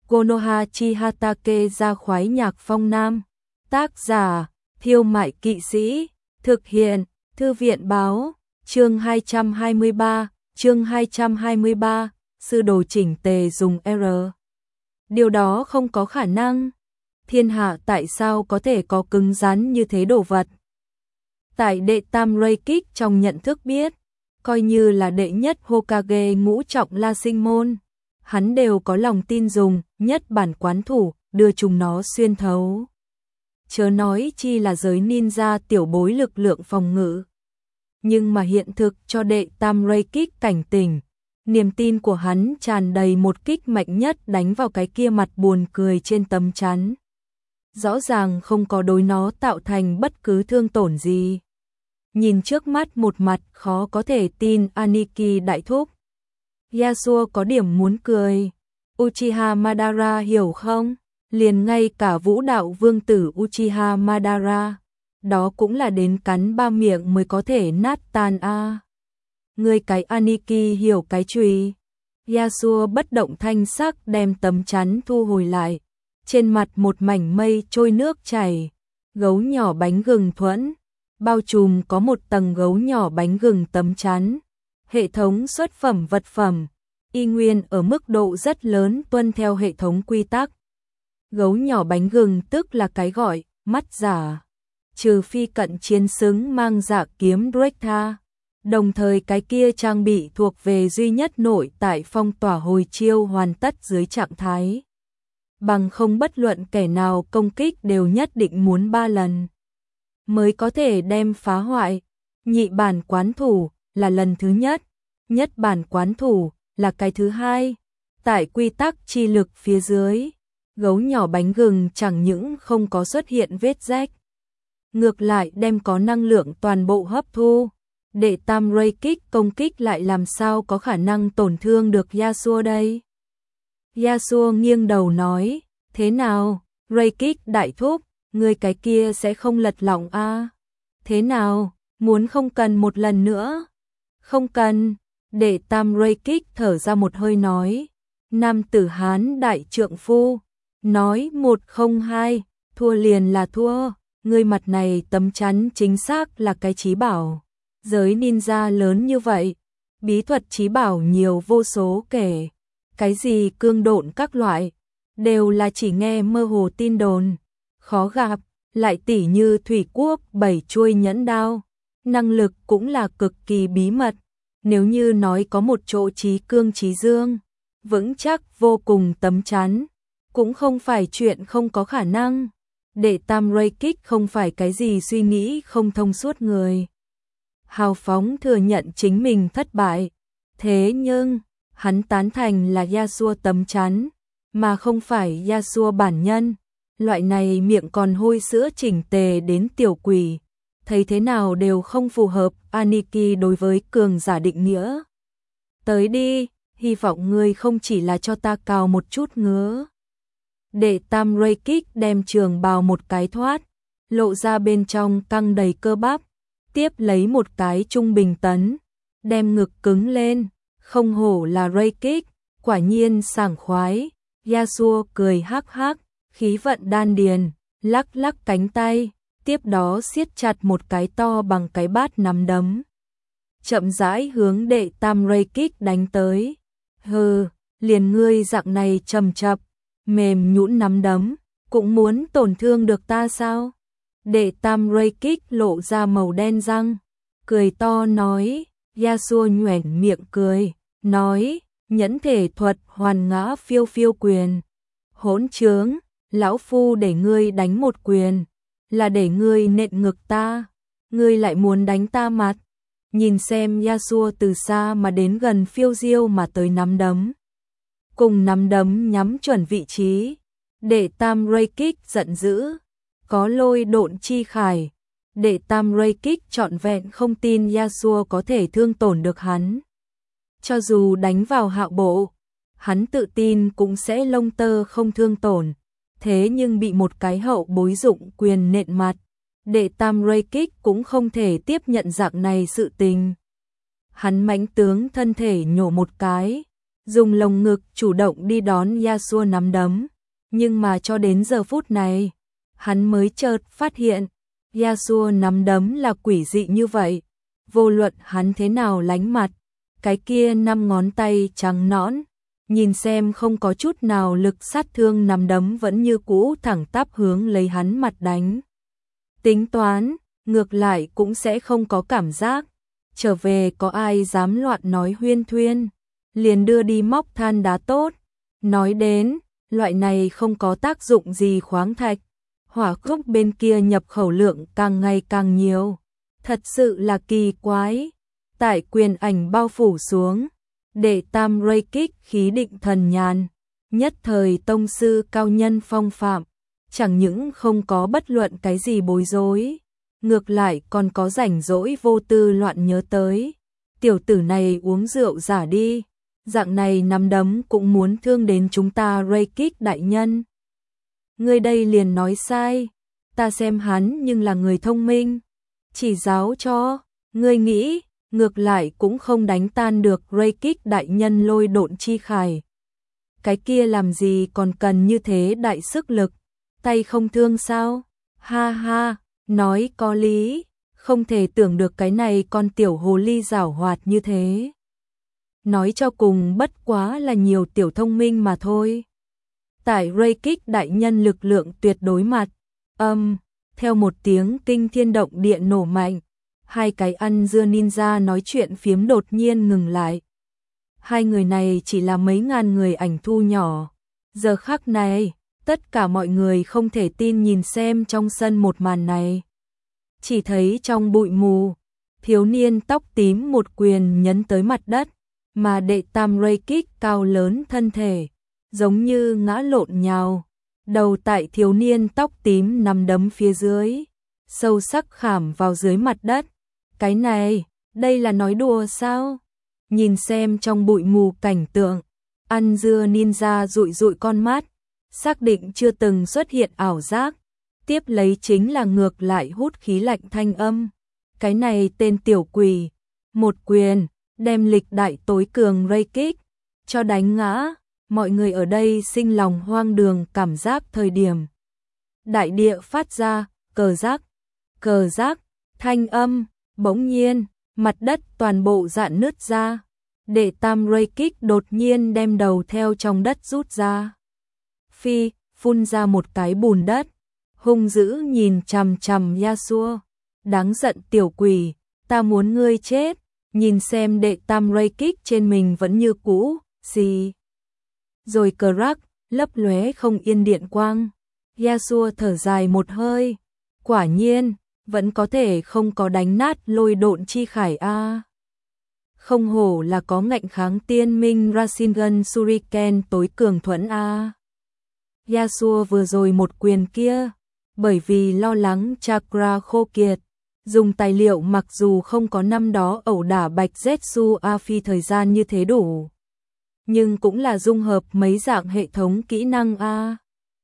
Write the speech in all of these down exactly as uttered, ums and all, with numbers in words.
Konoha Chihatake ra khoái nhạc phong nam. Tác giả, Thiêu Mại Kỵ Sĩ. Thực hiện, Thư viện Báo. Chương hai trăm hai mươi ba, chương hai trăm hai mươi ba, sư đồ chỉnh tề dùng R. Điều đó không có khả năng. Thiên hạ tại sao có thể có cứng rắn như thế đồ vật? Tại đệ tam Reikik trong nhận thức biết, coi như là đệ nhất Hokage ngũ trọng La Sinh Môn, hắn đều có lòng tin dùng nhất bản quán thủ đưa chúng nó xuyên thấu. Chớ nói chi là giới ninja tiểu bối lực lượng phòng ngự. Nhưng mà hiện thực cho đệ tam Reikik cảnh tỉnh, niềm tin của hắn tràn đầy một kích mạnh nhất đánh vào cái kia mặt buồn cười trên tấm chắn. Rõ ràng không có đối nó tạo thành bất cứ thương tổn gì. Nhìn trước mắt một mặt khó có thể tin Aniki đại thúc. Yasuo có điểm muốn cười. Uchiha Madara hiểu không? Liền ngay cả vũ đạo vương tử Uchiha Madara, đó cũng là đến cắn ba miệng mới có thể nát tan a. À. Người cái Aniki hiểu cái chùy. Yasuo bất động thanh sắc đem tấm chắn thu hồi lại. Trên mặt một mảnh mây trôi nước chảy, gấu nhỏ bánh gừng thuẫn, bao trùm có một tầng gấu nhỏ bánh gừng tấm chắn. Hệ thống xuất phẩm vật phẩm, y nguyên ở mức độ rất lớn tuân theo hệ thống quy tắc. Gấu nhỏ bánh gừng tức là cái gọi mắt giả, trừ phi cận chiến xứng mang dạ kiếm Drekta. Đồng thời cái kia trang bị thuộc về duy nhất nội tại phong tỏa hồi chiêu hoàn tất dưới trạng thái. Bằng không bất luận kẻ nào công kích đều nhất định muốn ba lần mới có thể đem phá hoại. Nhị bản quán thủ là lần thứ nhất, nhất bản quán thủ là cái thứ hai. Tại quy tắc chi lực phía dưới, gấu nhỏ bánh gừng chẳng những không có xuất hiện vết rách, ngược lại đem có năng lượng toàn bộ hấp thu. Đệ tam Reikik công kích lại làm sao có khả năng tổn thương được Yasuo đây? Yasuo nghiêng đầu nói, thế nào, Reikik đại thúc, người cái kia sẽ không lật lọng a? À? Thế nào, muốn không cần một lần nữa? Không cần. Đệ tam Reikik thở ra một hơi nói, nam tử Hán đại trượng phu, nói một không hai, thua liền là thua, người mặt này tấm chắn chính xác là cái chí bảo. Giới ninja lớn như vậy, bí thuật chí bảo nhiều vô số kể, cái gì cương độn các loại, đều là chỉ nghe mơ hồ tin đồn, khó gặp, lại tỉ như thủy quốc bảy chuôi nhẫn đao, năng lực cũng là cực kỳ bí mật, nếu như nói có một chỗ chí cương chí dương, vững chắc vô cùng tấm chắn, cũng không phải chuyện không có khả năng. Đệ tam Reikik không phải cái gì suy nghĩ không thông suốt người. Hào phóng thừa nhận chính mình thất bại, thế nhưng, hắn tán thành là Yasuo tấm chắn, mà không phải Yasuo bản nhân. Loại này miệng còn hôi sữa chỉnh tề đến tiểu quỷ, thấy thế nào đều không phù hợp Aniki đối với cường giả định nghĩa. Tới đi, hy vọng ngươi không chỉ là cho ta cào một chút ngứa. Đệ tam Reikik đem trường bào một cái thoát, lộ ra bên trong căng đầy cơ bắp, tiếp lấy một cái trung bình tấn, đem ngực cứng lên, không hổ là Reikik, quả nhiên sảng khoái. Yasuo cười hắc hắc, khí vận đan điền, lắc lắc cánh tay, tiếp đó siết chặt một cái to bằng cái bát nắm đấm. Chậm rãi hướng đệ tam Reikik đánh tới. Hừ, liền ngươi dạng này chầm chập, mềm nhũn nắm đấm, cũng muốn tổn thương được ta sao? Đệ tam Reikik lộ ra màu đen răng, cười to nói. Yasuo nhoẻn miệng cười, nói, nhẫn thể thuật hoàn ngã phiêu phiêu quyền. Hỗn trướng, lão phu để ngươi đánh một quyền, là để ngươi nện ngực ta, ngươi lại muốn đánh ta mặt. Nhìn xem Yasuo từ xa mà đến gần phiêu diêu mà tới nắm đấm. Cùng nắm đấm nhắm chuẩn vị trí, đệ tam Reikik giận dữ, có lôi độn chi khải. Đệ tam Reikik trọn vẹn không tin Yasuo có thể thương tổn được hắn. Cho dù đánh vào hạo bộ, hắn tự tin cũng sẽ lông tơ không thương tổn. Thế nhưng bị một cái hậu bối dụng quyền nện mặt, đệ tam Reikik cũng không thể tiếp nhận dạng này sự tình. Hắn mãnh tướng thân thể nhổ một cái, dùng lồng ngực chủ động đi đón Yasuo nắm đấm. Nhưng mà cho đến giờ phút này, hắn mới chợt phát hiện, Yasuo nắm đấm là quỷ dị như vậy. Vô luận hắn thế nào lánh mặt, cái kia năm ngón tay trắng nõn, nhìn xem không có chút nào lực sát thương nắm đấm vẫn như cũ thẳng tắp hướng lấy hắn mặt đánh. Tính toán, ngược lại cũng sẽ không có cảm giác. Trở về có ai dám loạn nói huyên thuyên, liền đưa đi móc than đá tốt. Nói đến, loại này không có tác dụng gì khoáng thạch, hỏa gốc bên kia nhập khẩu lượng càng ngày càng nhiều. Thật sự là kỳ quái. Tại quyền ảnh bao phủ xuống, để tam ray kích khí định thần nhàn, nhất thời tông sư cao nhân phong phạm, chẳng những không có bất luận cái gì bối rối, ngược lại còn có rảnh rỗi vô tư loạn nhớ tới. Tiểu tử này uống rượu giả đi, dạng này nắm đấm cũng muốn thương đến chúng ta ray kích đại nhân. Ngươi đây liền nói sai, ta xem hắn nhưng là người thông minh, chỉ giáo cho, ngươi nghĩ, ngược lại cũng không đánh tan được ray kích đại nhân lôi độn chi khải. Cái kia làm gì còn cần như thế đại sức lực, tay không thương sao? Ha ha, nói có lý, không thể tưởng được cái này con tiểu hồ ly giảo hoạt như thế. Nói cho cùng bất quá là nhiều tiểu thông minh mà thôi. Tại ray kích đại nhân lực lượng tuyệt đối mặt, âm, um, theo một tiếng kinh thiên động địa nổ mạnh, hai cái ăn dưa ninja nói chuyện phiếm đột nhiên ngừng lại. Hai người này chỉ là mấy ngàn người ảnh thu nhỏ. Giờ khắc này, tất cả mọi người không thể tin nhìn xem trong sân một màn này. Chỉ thấy trong bụi mù, thiếu niên tóc tím một quyền nhấn tới mặt đất, mà đệ tam ray kích cao lớn thân thể, giống như ngã lộn nhào, đầu tại thiếu niên tóc tím nằm đấm phía dưới, sâu sắc khảm vào dưới mặt đất. Cái này, đây là nói đùa sao? Nhìn xem trong bụi mù cảnh tượng, ăn dưa ninja dụi dụi con mắt, xác định chưa từng xuất hiện ảo giác, tiếp lấy chính là ngược lại hút khí lạnh thanh âm. Cái này tên tiểu quỷ, một quyền, đem lịch đại tối cường ray kích cho đánh ngã. Mọi người ở đây sinh lòng hoang đường cảm giác thời điểm. Đại địa phát ra, cờ rác, cờ rác, thanh âm, bỗng nhiên, mặt đất toàn bộ dạn nứt ra. Đệ tam ray kích đột nhiên đem đầu theo trong đất rút ra. Phi, phun ra một cái bùn đất, hung dữ nhìn chằm chằm Yasuo. Đáng giận tiểu quỷ, ta muốn ngươi chết. Nhìn xem đệ tam ray kích trên mình vẫn như cũ, gì? Rồi cờ rác, lấp lóe không yên điện quang. Yasuo thở dài một hơi. Quả nhiên, vẫn có thể không có đánh nát lôi độn chi khải a. À. Không hổ là có ngạnh kháng tiên minh Rasengan Shuriken tối cường thuẫn a. À. Yasuo vừa rồi một quyền kia, bởi vì lo lắng chakra khô kiệt, dùng tài liệu mặc dù không có năm đó ẩu đả Bạch Zetsu A Phi thời gian như thế đủ, nhưng cũng là dung hợp mấy dạng hệ thống kỹ năng a.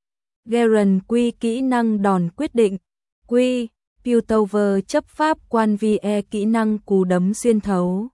Garen quy kỹ năng đòn quyết định, quy Piltover chấp pháp quan vi e kỹ năng cú đấm xuyên thấu,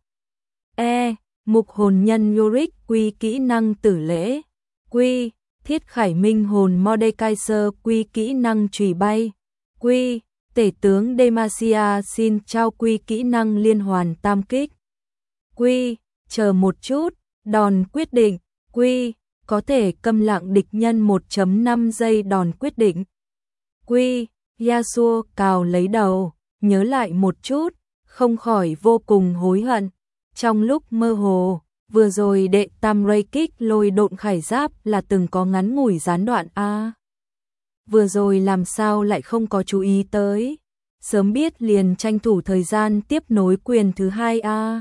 e mục hồn nhân Yorick quy kỹ năng tử lễ, quy thiết khải minh hồn Mordekaiser quy kỹ năng chùy bay, quy tể tướng Demacia xin trao quy kỹ năng liên hoàn tam kích, quy chờ một chút, đòn quyết định, quy có thể câm lặng địch nhân một phẩy năm giây đòn quyết định, quy Yasuo cào lấy đầu, nhớ lại một chút, không khỏi vô cùng hối hận. Trong lúc mơ hồ, vừa rồi đệ tam ray kích lôi độn khải giáp là từng có ngắn ngủi gián đoạn a. À. Vừa rồi làm sao lại không có chú ý tới, sớm biết liền tranh thủ thời gian tiếp nối quyền thứ hai a. À.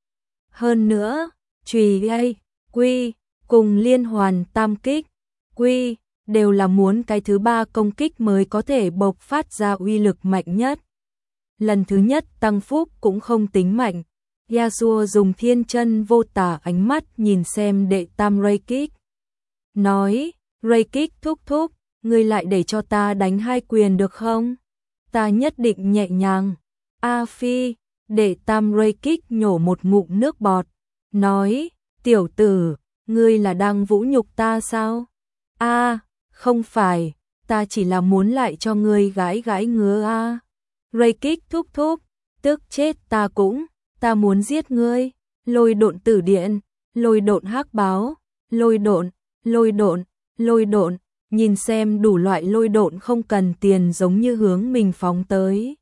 Hơn nữa, chùy bay, quy cùng liên hoàn tam kích, quy đều là muốn cái thứ ba công kích mới có thể bộc phát ra uy lực mạnh nhất. Lần thứ nhất tăng phúc cũng không tính mạnh. Yasuo dùng thiên chân vô tả ánh mắt nhìn xem đệ tam ray kích. Nói, ray kích thúc thúc, ngươi lại để cho ta đánh hai quyền được không? Ta nhất định nhẹ nhàng. A Phi, đệ tam ray kích nhổ một ngụm nước bọt. Nói, tiểu tử, Ngươi là đang vũ nhục ta sao? A, à, không phải, ta chỉ là muốn lại cho ngươi gãi gãi ngứa a. À. Raikik thúc thúc, tức chết ta cũng, ta muốn giết ngươi. Lôi độn tử điện, lôi độn hắc báo, lôi độn, lôi độn, lôi độn, nhìn xem đủ loại lôi độn không cần tiền giống như hướng mình phóng tới.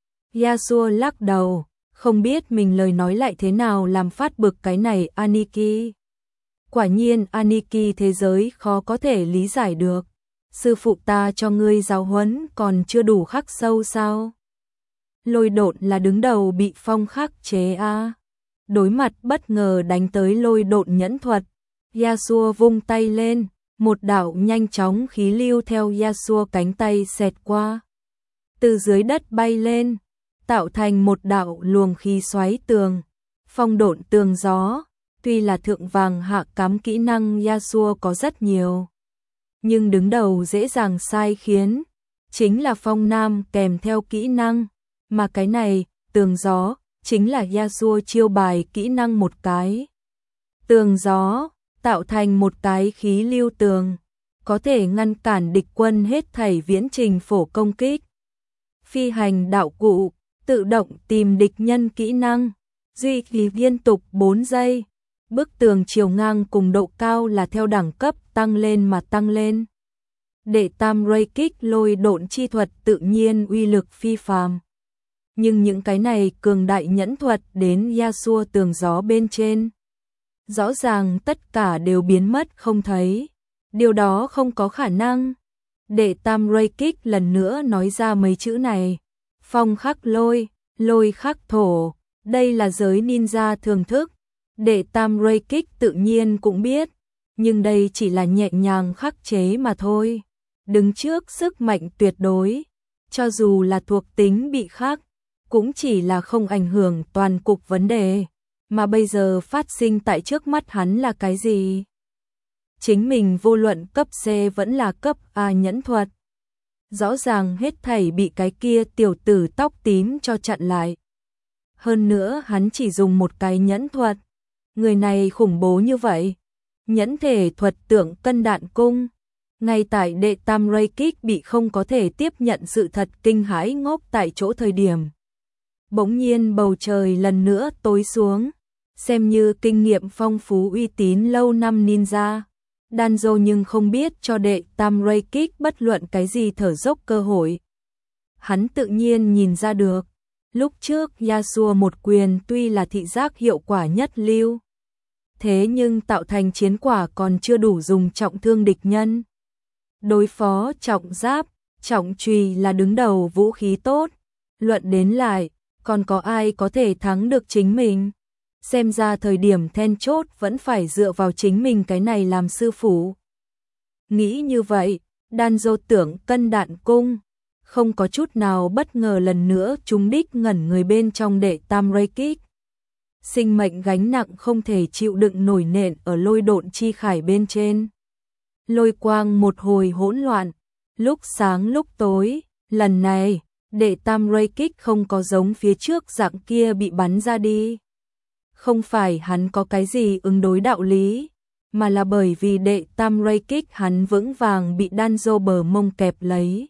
Yasuo lắc đầu, không biết mình lời nói lại thế nào làm phát bực cái này Aniki. Quả nhiên Aniki thế giới khó có thể lý giải được. Sư phụ ta cho ngươi giáo huấn còn chưa đủ khắc sâu sao? Lôi độn là đứng đầu bị phong khắc chế a. À. Đối mặt bất ngờ đánh tới lôi độn nhẫn thuật, Yasuo vung tay lên, một đạo nhanh chóng khí lưu theo Yasuo cánh tay xẹt qua. Từ dưới đất bay lên, tạo thành một đạo luồng khí xoáy tường, phong độn tường gió. Tuy là thượng vàng hạ cám kỹ năng Yasuo có rất nhiều, nhưng đứng đầu dễ dàng sai khiến, chính là phong nam kèm theo kỹ năng, mà cái này, tường gió, chính là Yasuo chiêu bài kỹ năng một cái. Tường gió, tạo thành một cái khí lưu tường, có thể ngăn cản địch quân hết thảy viễn trình phổ công kích. Phi hành đạo cụ, tự động tìm địch nhân kỹ năng, duy trì liên tục bốn giây. Bức tường chiều ngang cùng độ cao là theo đẳng cấp tăng lên mà tăng lên. Để tam Raikik lôi độn chi thuật tự nhiên uy lực phi phàm. Nhưng những cái này cường đại nhẫn thuật đến Yasuo tường gió bên trên. Rõ ràng tất cả đều biến mất không thấy. Điều đó không có khả năng. Để tam Raikik lần nữa nói ra mấy chữ này. Phong khắc lôi, lôi khắc thổ. Đây là giới ninja thường thức. Để tam Raikik tự nhiên cũng biết. Nhưng đây chỉ là nhẹ nhàng khắc chế mà thôi. Đứng trước sức mạnh tuyệt đối. Cho dù là thuộc tính bị khắc, cũng chỉ là không ảnh hưởng toàn cục vấn đề. Mà bây giờ phát sinh tại trước mắt hắn là cái gì? Chính mình vô luận cấp C vẫn là cấp A nhẫn thuật. Rõ ràng hết thảy bị cái kia tiểu tử tóc tím cho chặn lại. Hơn nữa hắn chỉ dùng một cái nhẫn thuật. Người này khủng bố như vậy. Nhẫn thể thuật tượng cân đạn cung. Ngay tại đệ tam Raikik bị không có thể tiếp nhận sự thật kinh hãi ngốc tại chỗ thời điểm. Bỗng nhiên bầu trời lần nữa tối xuống. Xem như kinh nghiệm phong phú uy tín lâu năm ninja. Danzo nhưng không biết cho đệ tam Raikik bất luận cái gì thở dốc cơ hội. Hắn tự nhiên nhìn ra được. Lúc trước Yasuo một quyền tuy là thị giác hiệu quả nhất lưu. Thế nhưng tạo thành chiến quả còn chưa đủ dùng trọng thương địch nhân. Đối phó trọng giáp, trọng chùy là đứng đầu vũ khí tốt. Luận đến lại, còn có ai có thể thắng được chính mình? Xem ra thời điểm then chốt vẫn phải dựa vào chính mình cái này làm sư phụ. Nghĩ như vậy, Danzo tưởng cân đạn cung. Không có chút nào bất ngờ lần nữa trúng đích ngẩn người bên trong đệ tam Raikik. Sinh mệnh gánh nặng không thể chịu đựng nổi nện ở lôi độn chi khải bên trên. Lôi quang một hồi hỗn loạn, lúc sáng lúc tối, lần này, đệ tam Raikik không có giống phía trước dạng kia bị bắn ra đi. Không phải hắn có cái gì ứng đối đạo lý, mà là bởi vì đệ tam Raikik hắn vững vàng bị Danzo bờ mông kẹp lấy.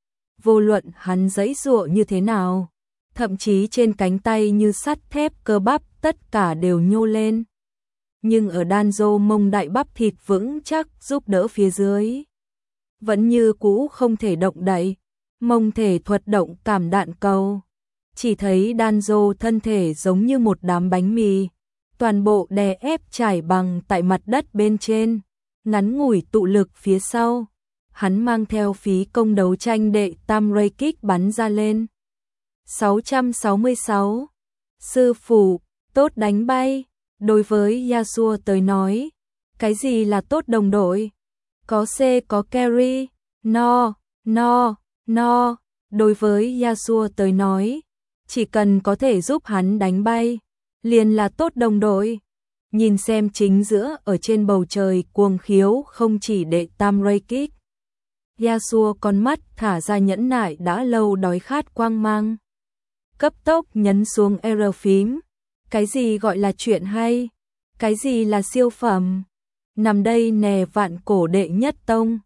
Vô luận hắn giãy giụa như thế nào, thậm chí trên cánh tay như sắt thép cơ bắp tất cả đều nhô lên. Nhưng ở Danzo mông đại bắp thịt vững chắc giúp đỡ phía dưới. Vẫn như cũ không thể động đậy, mông thể thuật động cảm đạn cầu. Chỉ thấy Danzo thân thể giống như một đám bánh mì, toàn bộ đè ép trải bằng tại mặt đất bên trên, ngắn ngủi tụ lực phía sau. Hắn mang theo phí công đấu tranh đệ tam Raikik bắn ra lên. sáu trăm sáu mươi sáu. Sư phụ, tốt đánh bay. Đối với Yasuo tới nói, cái gì là tốt đồng đội? Có C có carry, no, no, no. Đối với Yasuo tới nói, chỉ cần có thể giúp hắn đánh bay, liền là tốt đồng đội. Nhìn xem chính giữa ở trên bầu trời cuồng khiếu không chỉ đệ tam Raikik. Yasuo con mắt thả ra nhẫn nại đã lâu đói khát quang mang. Cấp tốc nhấn xuống R phím. Cái gì gọi là chuyện hay? Cái gì là siêu phẩm? nằm đây nè vạn cổ đệ nhất tông.